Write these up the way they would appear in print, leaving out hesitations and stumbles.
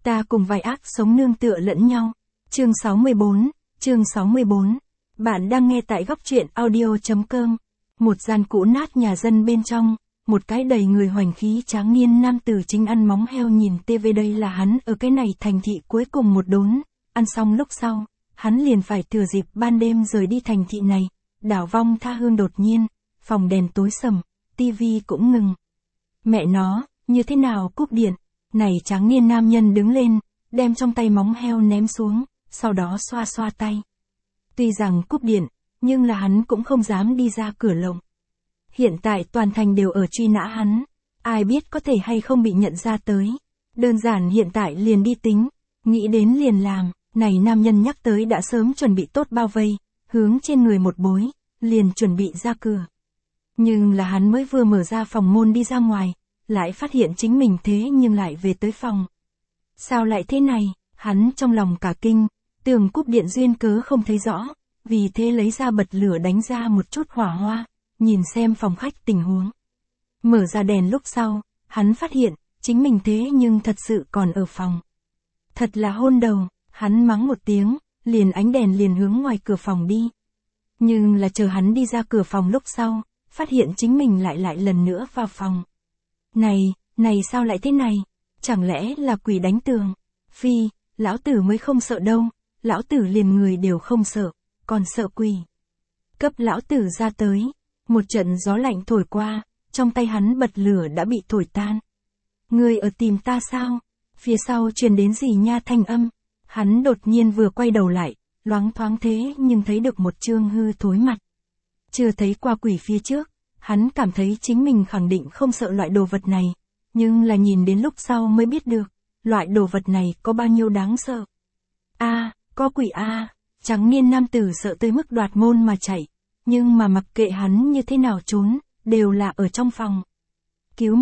Ta cùng vài ác sống nương tựa lẫn nhau. Chương 64. Bạn đang nghe tại góc truyện audio.com. Một gian cũ nát nhà dân bên trong, một cái đầy người hoành khí tráng niên nam tử chính ăn móng heo nhìn TV. Đây là hắn ở cái này thành thị cuối cùng một đốn, ăn xong lúc sau, hắn liền phải thừa dịp ban đêm rời đi thành thị này. Đảo vong tha hương đột nhiên, phòng đèn tối sầm, TV cũng ngừng. Mẹ nó, như thế nào cúp điện? Này tráng niên nam nhân đứng lên, đem trong tay móng heo ném xuống, sau đó xoa xoa tay. Tuy rằng cúp điện, nhưng là hắn cũng không dám đi ra cửa lồng. Hiện tại toàn thành đều ở truy nã hắn, ai biết có thể hay không bị nhận ra tới. Đơn giản hiện tại liền đi tính, nghĩ đến liền làm. Này nam nhân nhắc tới đã sớm chuẩn bị tốt bao vây, hướng trên người một bối, liền chuẩn bị ra cửa. Nhưng là hắn mới vừa mở ra phòng môn đi ra ngoài, lại phát hiện chính mình thế nhưng lại về tới phòng. Sao lại thế này, hắn trong lòng cả kinh, tưởng cúp điện duyên cớ không thấy rõ, vì thế lấy ra bật lửa đánh ra một chút hỏa hoa, nhìn xem phòng khách tình huống. Mở ra đèn lúc sau, hắn phát hiện, chính mình thế nhưng thật sự còn ở phòng. Thật là hôn đầu, hắn mắng một tiếng, liền ánh đèn liền hướng ngoài cửa phòng đi. Nhưng là chờ hắn đi ra cửa phòng lúc sau, phát hiện chính mình lại lần nữa vào phòng. Này sao lại thế này? Chẳng lẽ là quỷ đánh tường? Phi, lão tử mới không sợ đâu, lão tử liền người đều không sợ, còn sợ quỷ. Cấp lão tử ra tới, một trận gió lạnh thổi qua, trong tay hắn bật lửa đã bị thổi tan. Ngươi ở tìm ta sao? Phía sau truyền đến gì nha thanh âm. Hắn đột nhiên vừa quay đầu lại, loáng thoáng thế nhưng thấy được một trương hư thối mặt. Chưa thấy qua quỷ phía trước, hắn cảm thấy chính mình khẳng định không sợ loại đồ vật này, nhưng là nhìn đến lúc sau mới biết được, loại đồ vật này có bao nhiêu đáng sợ. Có quỷ tráng niên nam tử sợ tới mức đoạt môn mà chạy, nhưng mà mặc kệ hắn như thế nào trốn, đều là ở trong phòng. Cứu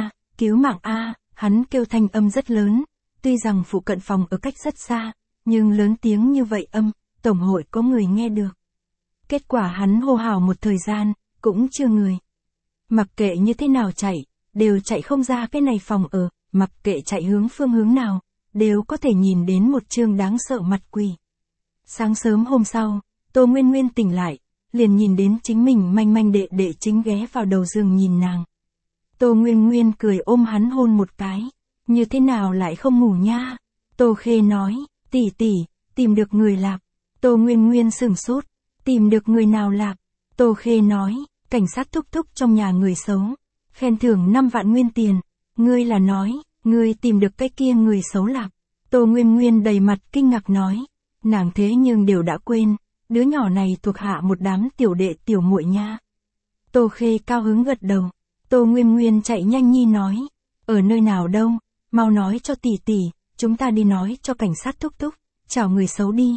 mạng hắn kêu thanh âm rất lớn, tuy rằng phụ cận phòng ở cách rất xa, nhưng lớn tiếng như vậy tổng hội có người nghe được. Kết quả hắn hô hào một thời gian, cũng chưa người. Mặc kệ như thế nào chạy, đều chạy không ra cái này phòng ở, mặc kệ chạy hướng phương hướng nào, đều có thể nhìn đến một trương đáng sợ mặt quỷ. Sáng sớm hôm sau, Tô Nguyên Nguyên tỉnh lại, liền nhìn đến chính mình manh đệ chính ghé vào đầu giường nhìn nàng. Tô Nguyên Nguyên cười ôm hắn hôn một cái, như thế nào lại không ngủ nha? Tô Khê nói, tỷ, tìm được người lạc. Tô Nguyên Nguyên sửng sốt, tìm được người nào lạc? Tô Khê nói, cảnh sát thúc trong nhà người xấu, khen thưởng 5 vạn nguyên tiền. Ngươi là nói, ngươi tìm được cái kia người xấu lạc? Tô Nguyên Nguyên đầy mặt kinh ngạc nói, nàng thế nhưng đều đã quên, đứa nhỏ này thuộc hạ một đám tiểu đệ tiểu muội nha. Tô Khê cao hứng gật đầu. Tô Nguyên Nguyên chạy nhanh nhi nói, ở nơi nào đâu, mau nói cho tỷ, chúng ta đi nói cho cảnh sát thúc, chào người xấu đi.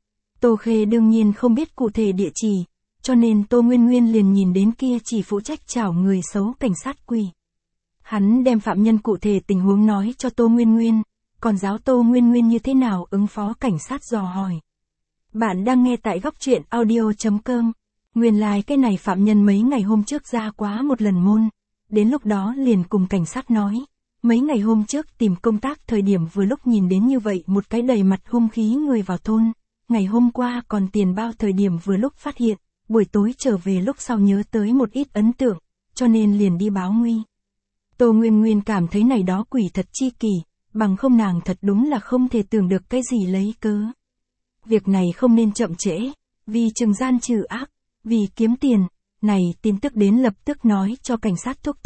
Tô Khê đương nhiên không biết cụ thể địa chỉ, cho nên Tô Nguyên Nguyên liền nhìn đến kia chỉ phụ trách chào người xấu cảnh sát quỷ. Hắn đem phạm nhân cụ thể tình huống nói cho Tô Nguyên Nguyên, còn giáo Tô Nguyên Nguyên như thế nào ứng phó cảnh sát dò hỏi. Bạn đang nghe tại góc truyện audio.com. Nguyên lai cái này phạm nhân mấy ngày hôm trước ra quá một lần môn, đến lúc đó liền cùng cảnh sát nói, mấy ngày hôm trước tìm công tác thời điểm vừa lúc nhìn đến như vậy một cái đầy mặt hung khí người vào thôn, ngày hôm qua còn tiền bao thời điểm vừa lúc phát hiện, buổi tối trở về lúc sau nhớ tới một ít ấn tượng, cho nên liền đi báo nguy. Tô Nguyên Nguyên cảm thấy này đó quỷ thật chi kỳ, bằng không nàng thật đúng là không thể tưởng được cái gì lấy cớ. Việc này không nên chậm trễ, vì trừng gian trừ ác, vì kiếm tiền, này tin tức đến lập tức nói cho cảnh sát thúc.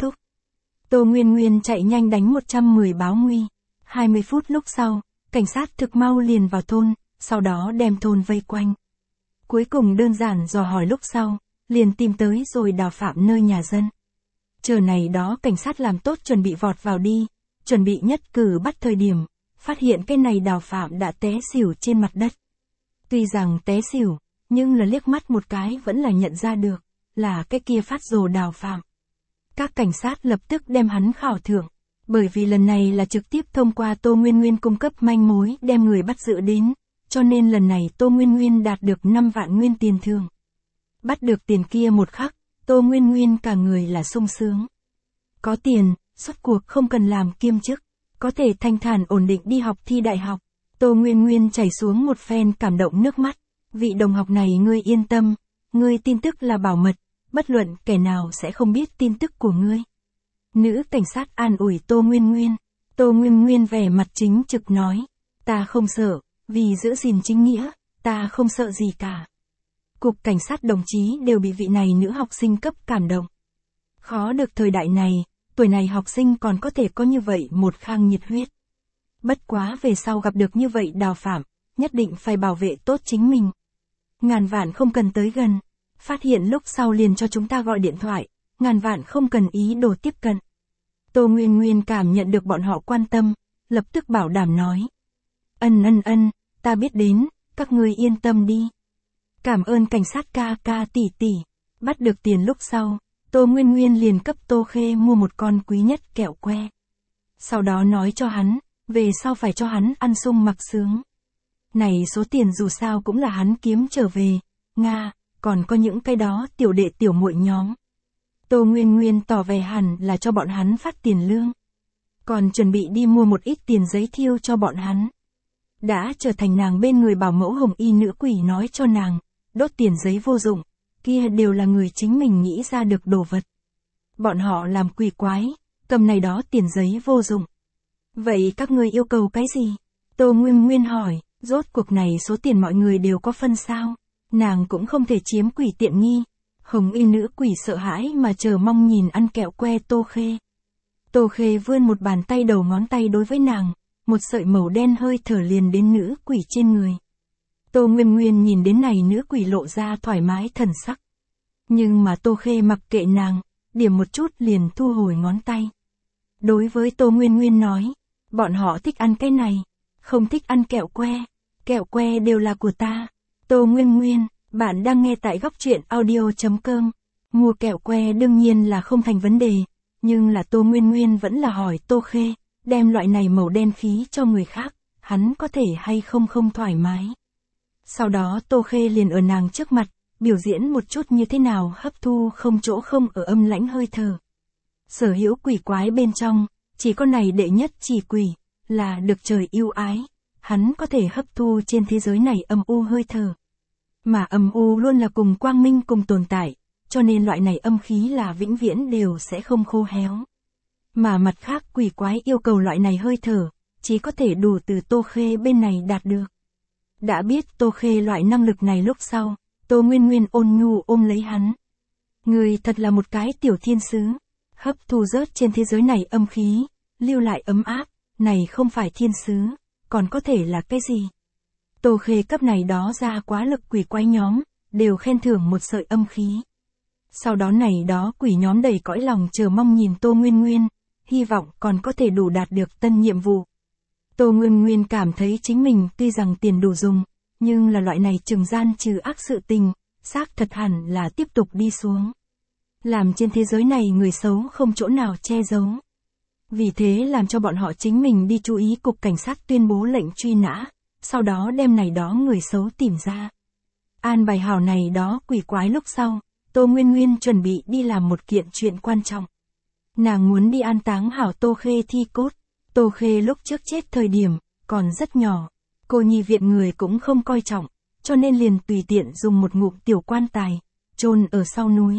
Tô Nguyên Nguyên chạy nhanh đánh 110 báo nguy. 20 phút lúc sau, cảnh sát thực mau liền vào thôn, sau đó đem thôn vây quanh. Cuối cùng đơn giản dò hỏi lúc sau, liền tìm tới rồi Đào Phạm nơi nhà dân. Chờ này đó cảnh sát làm tốt chuẩn bị vọt vào đi, chuẩn bị nhất cử bắt thời điểm, phát hiện cái này Đào Phạm đã té xỉu trên mặt đất. Tuy rằng té xỉu, nhưng là liếc mắt một cái vẫn là nhận ra được, là cái kia phát rồ Đào Phạm. Các cảnh sát lập tức đem hắn khảo thưởng, bởi vì lần này là trực tiếp thông qua Tô Nguyên Nguyên cung cấp manh mối đem người bắt giữ đến, cho nên lần này Tô Nguyên Nguyên đạt được 5 vạn nguyên tiền thưởng. Bắt được tiền kia một khắc, Tô Nguyên Nguyên cả người là sung sướng. Có tiền, rốt cuộc không cần làm kiêm chức, có thể thanh thản ổn định đi học thi đại học. Tô Nguyên Nguyên chảy xuống một phen cảm động nước mắt. Vị đồng học này ngươi yên tâm, ngươi tin tức là bảo mật, bất luận kẻ nào sẽ không biết tin tức của ngươi. Nữ cảnh sát an ủi Tô Nguyên Nguyên. Tô Nguyên Nguyên vẻ mặt chính trực nói, ta không sợ, vì giữ gìn chính nghĩa, ta không sợ gì cả. Cục cảnh sát đồng chí đều bị vị này nữ học sinh cấp cảm động. Khó được thời đại này, tuổi này học sinh còn có thể có như vậy một khang nhiệt huyết. Bất quá về sau gặp được như vậy đào phạm, nhất định phải bảo vệ tốt chính mình. Ngàn vạn không cần tới gần, phát hiện lúc sau liền cho chúng ta gọi điện thoại, ngàn vạn không cần ý đồ tiếp cận. Tô Nguyên Nguyên cảm nhận được bọn họ quan tâm, lập tức bảo đảm nói. Ân, ta biết đến, các ngươi yên tâm đi. Cảm ơn cảnh sát ca tỷ tỷ. Bắt được tiền lúc sau, Tô Nguyên Nguyên liền cấp Tô Khê mua một con quý nhất kẹo que. Sau đó nói cho hắn, về sau phải cho hắn ăn sung mặc sướng. Này số tiền dù sao cũng là hắn kiếm trở về, Nga, còn có những cái đó tiểu đệ tiểu muội nhóm. Tô Nguyên Nguyên tỏ vẻ hẳn là cho bọn hắn phát tiền lương. Còn chuẩn bị đi mua một ít tiền giấy thiêu cho bọn hắn. Đã trở thành nàng bên người bảo mẫu hồng y nữ quỷ nói cho nàng, đốt tiền giấy vô dụng, kia đều là người chính mình nghĩ ra được đồ vật. Bọn họ làm quỷ quái, cầm này đó tiền giấy vô dụng. Vậy các ngươi yêu cầu cái gì? Tô Nguyên Nguyên hỏi, rốt cuộc này số tiền mọi người đều có phân sao? Nàng cũng không thể chiếm quỷ tiện nghi. Hồng y nữ quỷ sợ hãi mà chờ mong nhìn ăn kẹo que Tô Khê. Tô Khê vươn một bàn tay đầu ngón tay đối với nàng, một sợi màu đen hơi thở liền đến nữ quỷ trên người. Tô Nguyên Nguyên nhìn đến này nữ quỷ lộ ra thoải mái thần sắc. Nhưng mà Tô Khê mặc kệ nàng, điểm một chút liền thu hồi ngón tay. Đối với Tô Nguyên Nguyên nói, bọn họ thích ăn cái này, không thích ăn kẹo que đều là của ta. Tô Nguyên Nguyên, bạn đang nghe tại góc truyện audio.com. Mua kẹo que đương nhiên là không thành vấn đề, nhưng là Tô Nguyên Nguyên vẫn là hỏi Tô Khê, đem loại này màu đen khí cho người khác, hắn có thể hay không không thoải mái. Sau đó Tô Khê liền ở nàng trước mặt, biểu diễn một chút như thế nào hấp thu không chỗ không ở âm lãnh hơi thở. Sở hữu quỷ quái bên trong, chỉ có này đệ nhất chỉ quỷ, là được trời yêu ái, hắn có thể hấp thu trên thế giới này âm u hơi thở. Mà âm u luôn là cùng quang minh cùng tồn tại, cho nên loại này âm khí là vĩnh viễn đều sẽ không khô héo. Mà mặt khác quỷ quái yêu cầu loại này hơi thở, chỉ có thể đủ từ Tô Khê bên này đạt được. Đã biết Tô Khê loại năng lực này lúc sau, Tô Nguyên Nguyên ôn nhu ôm lấy hắn. Người thật là một cái tiểu thiên sứ, hấp thu rớt trên thế giới này âm khí, lưu lại ấm áp, này không phải thiên sứ, còn có thể là cái gì? Tô Khê cấp này đó ra quá lực quỷ quái nhóm, đều khen thưởng một sợi âm khí. Sau đó này đó quỷ nhóm đầy cõi lòng chờ mong nhìn Tô Nguyên Nguyên, hy vọng còn có thể đủ đạt được tân nhiệm vụ. Tô Nguyên Nguyên cảm thấy chính mình tuy rằng tiền đủ dùng, nhưng là loại này trừng gian trừ ác sự tình, xác thật hẳn là tiếp tục đi xuống. Làm trên thế giới này người xấu không chỗ nào che giấu. Vì thế làm cho bọn họ chính mình đi chú ý cục cảnh sát tuyên bố lệnh truy nã, sau đó đem này đó người xấu tìm ra. An bài hảo này đó quỷ quái lúc sau, Tô Nguyên Nguyên chuẩn bị đi làm một kiện chuyện quan trọng. Nàng muốn đi an táng hảo Tô Khê thi cốt. Tô Khê lúc trước chết thời điểm, còn rất nhỏ. Cô nhi viện người cũng không coi trọng, cho nên liền tùy tiện dùng một ngụm tiểu quan tài, chôn ở sau núi.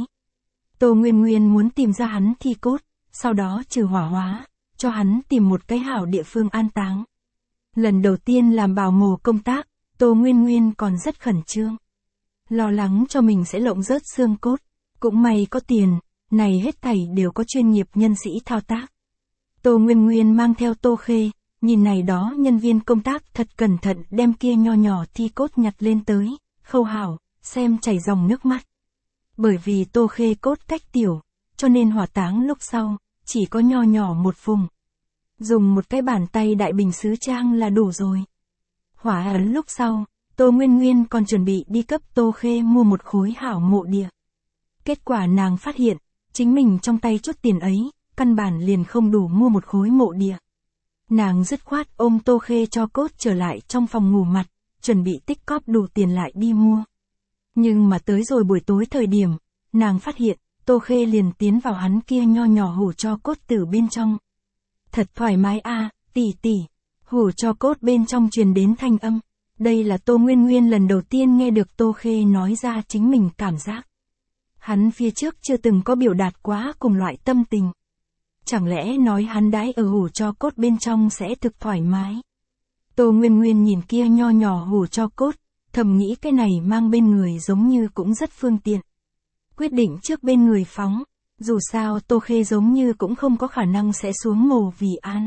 Tô Nguyên Nguyên muốn tìm ra hắn thi cốt, sau đó trừ hỏa hóa, cho hắn tìm một cái hảo địa phương an táng. Lần đầu tiên làm bảo mồ công tác, Tô Nguyên Nguyên còn rất khẩn trương. Lo lắng cho mình sẽ lộng rớt xương cốt. Cũng may có tiền, này hết thảy đều có chuyên nghiệp nhân sĩ thao tác. Tô Nguyên Nguyên mang theo Tô Khê, nhìn này đó nhân viên công tác thật cẩn thận đem kia nho nhỏ thi cốt nhặt lên tới, khâu hảo, xem chảy dòng nước mắt. Bởi vì Tô Khê cốt cách tiểu, cho nên hỏa táng lúc sau, chỉ có nho nhỏ một vùng. Dùng một cái bàn tay đại bình sứ trang là đủ rồi. Hỏa ấn lúc sau, Tô Nguyên Nguyên còn chuẩn bị đi cấp Tô Khê mua một khối hảo mộ địa. Kết quả nàng phát hiện, chính mình trong tay chút tiền ấy, căn bản liền không đủ mua một khối mộ địa. Nàng dứt khoát ôm Tô Khê cho cốt trở lại trong phòng ngủ mặt, chuẩn bị tích cóp đủ tiền lại đi mua. Nhưng mà tới rồi buổi tối thời điểm, nàng phát hiện, Tô Khê liền tiến vào hắn kia nho nhỏ hủ cho cốt tử bên trong. Thật thoải mái a, tỷ, hủ cho cốt bên trong truyền đến thanh âm. Đây là Tô Nguyên Nguyên lần đầu tiên nghe được Tô Khê nói ra chính mình cảm giác. Hắn phía trước chưa từng có biểu đạt quá cùng loại tâm tình. Chẳng lẽ nói hắn đãi ở hủ cho cốt bên trong sẽ thực thoải mái. Tô Nguyên Nguyên nhìn kia nho nhỏ hủ cho cốt, thầm nghĩ cái này mang bên người giống như cũng rất phương tiện. Quyết định trước bên người phóng, dù sao Tô Khê giống như cũng không có khả năng sẽ xuống mồ vì an.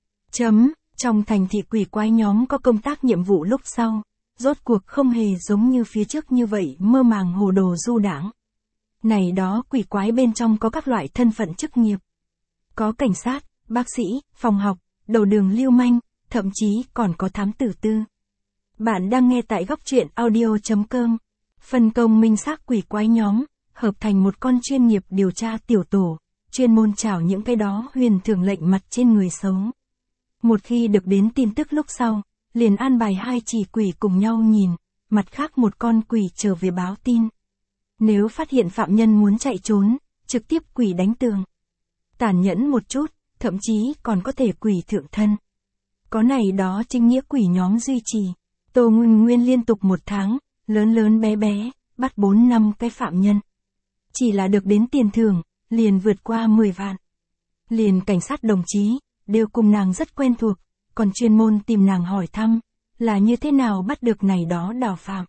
Trong thành thị quỷ quái nhóm có công tác nhiệm vụ lúc sau, rốt cuộc không hề giống như phía trước như vậy mơ màng hồ đồ du đãng. Này đó quỷ quái bên trong có các loại thân phận chức nghiệp. Có cảnh sát, bác sĩ, phòng học, đầu đường lưu manh, thậm chí còn có thám tử tư. Bạn đang nghe tại góc truyện audio.com. Phân công minh xác quỷ quái nhóm, hợp thành một con chuyên nghiệp điều tra tiểu tổ, chuyên môn trảo những cái đó huyền thường lệnh mặt trên người xấu. Một khi được đến tin tức lúc sau, liền an bài hai chỉ quỷ cùng nhau nhìn, mặt khác một con quỷ trở về báo tin. Nếu phát hiện phạm nhân muốn chạy trốn, trực tiếp quỷ đánh tường. Tàn nhẫn một chút, thậm chí còn có thể quỷ thượng thân. Có này đó chính nghĩa quỷ nhóm duy trì. Tô Nguyên Nguyên liên tục 1 tháng, lớn bé bé, bắt 4-5 cái phạm nhân. Chỉ là được đến tiền thưởng, liền vượt qua 10 vạn. Liền cảnh sát đồng chí, đều cùng nàng rất quen thuộc, còn chuyên môn tìm nàng hỏi thăm, là như thế nào bắt được này đó đào phạm.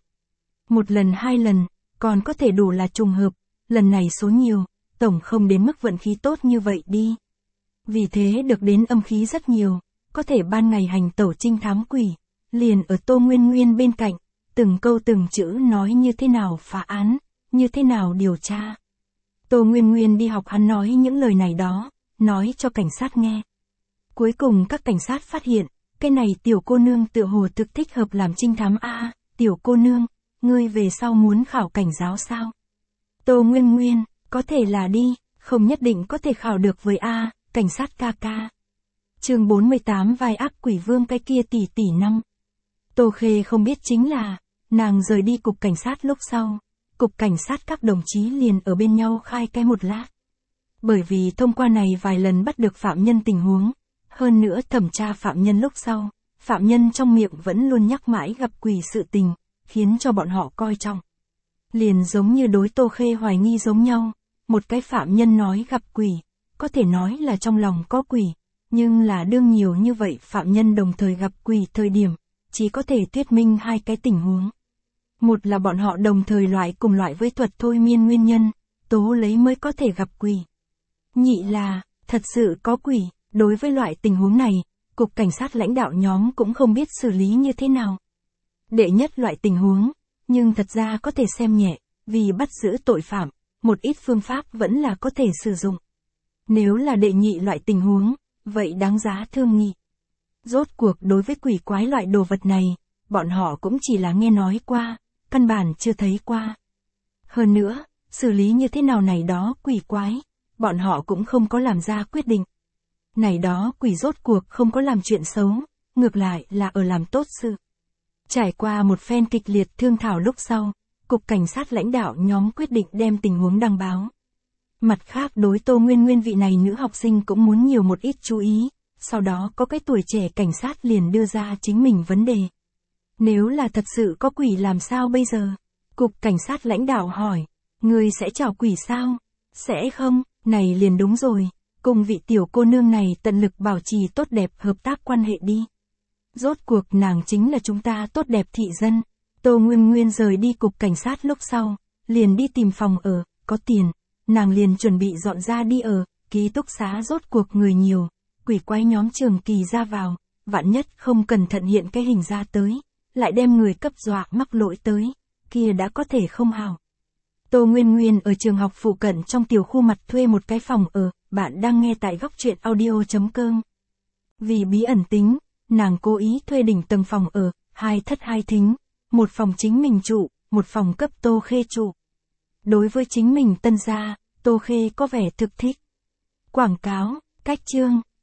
1 lần 2 lần, còn có thể đủ là trùng hợp, lần này số nhiều, tổng không đến mức vận khí tốt như vậy đi. Vì thế được đến âm khí rất nhiều, có thể ban ngày hành tẩu trinh thám quỷ, liền ở Tô Nguyên Nguyên bên cạnh, từng câu từng chữ nói như thế nào phá án, như thế nào điều tra. Tô Nguyên Nguyên đi học hắn nói những lời này đó, nói cho cảnh sát nghe. Cuối cùng các cảnh sát phát hiện, cái này tiểu cô nương tựa hồ thực thích hợp làm trinh thám a. Tiểu cô nương, ngươi về sau muốn khảo cảnh giáo sao? Tô Nguyên Nguyên, có thể là đi, không nhất định có thể khảo được với a, cảnh sát ca ca. Chương 48 vai ác quỷ vương cái kia tỷ năm. Tô Khê không biết chính là, nàng rời đi cục cảnh sát lúc sau, cục cảnh sát các đồng chí liền ở bên nhau khai cái một lát. Bởi vì thông qua này vài lần bắt được phạm nhân tình huống, hơn nữa thẩm tra phạm nhân lúc sau, phạm nhân trong miệng vẫn luôn nhắc mãi gặp quỷ sự tình, khiến cho bọn họ coi trọng. Liền giống như đối Tô Khê hoài nghi giống nhau, một cái phạm nhân nói gặp quỷ, có thể nói là trong lòng có quỷ, nhưng là đương nhiều như vậy phạm nhân đồng thời gặp quỷ thời điểm, chỉ có thể thuyết minh 2 cái tình huống. Một là bọn họ đồng thời cùng loại với thuật thôi miên nguyên nhân, tố lấy mới có thể gặp quỷ. Nhị là, thật sự có quỷ, đối với loại tình huống này, cục cảnh sát lãnh đạo nhóm cũng không biết xử lý như thế nào. Đệ nhất loại tình huống, nhưng thật ra có thể xem nhẹ, vì bắt giữ tội phạm, một ít phương pháp vẫn là có thể sử dụng. Nếu là đệ nhị loại tình huống, vậy đáng giá thương nghị. Rốt cuộc đối với quỷ quái loại đồ vật này, bọn họ cũng chỉ là nghe nói qua, căn bản chưa thấy qua. Hơn nữa, xử lý như thế nào này đó quỷ quái, bọn họ cũng không có làm ra quyết định. Này đó quỷ rốt cuộc không có làm chuyện xấu, ngược lại là ở làm tốt sự. Trải qua một phen kịch liệt thương thảo lúc sau, cục cảnh sát lãnh đạo nhóm quyết định đem tình huống đăng báo. Mặt khác đối Tô Nguyên Nguyên vị này nữ học sinh cũng muốn nhiều một ít chú ý, sau đó có cái tuổi trẻ cảnh sát liền đưa ra chính mình vấn đề. Nếu là thật sự có quỷ làm sao bây giờ? Cục cảnh sát lãnh đạo hỏi, người sẽ chào quỷ sao? Sẽ không, này liền đúng rồi, cùng vị tiểu cô nương này tận lực bảo trì tốt đẹp hợp tác quan hệ đi. Rốt cuộc nàng chính là chúng ta tốt đẹp thị dân. Tô Nguyên Nguyên rời đi cục cảnh sát lúc sau, liền đi tìm phòng ở, có tiền, nàng liền chuẩn bị dọn ra đi ở, ký túc xá rốt cuộc người nhiều, quỷ quái nhóm trường kỳ ra vào, vạn nhất không cẩn thận hiện cái hình ra tới, lại đem người cấp dọa mắc lỗi tới, kia đã có thể không hảo. Tô Nguyên Nguyên ở trường học phụ cận trong tiểu khu mặt thuê một cái phòng ở, bạn đang nghe tại góc truyện audio.com. Vì bí ẩn tính, nàng cố ý thuê đỉnh tầng phòng ở, 2 thất 2 thính, một phòng chính mình trụ, một phòng cấp Tô Khê trụ. Đối với chính mình tân gia, Tô Khê có vẻ thực thích. Quảng cáo, cách chương.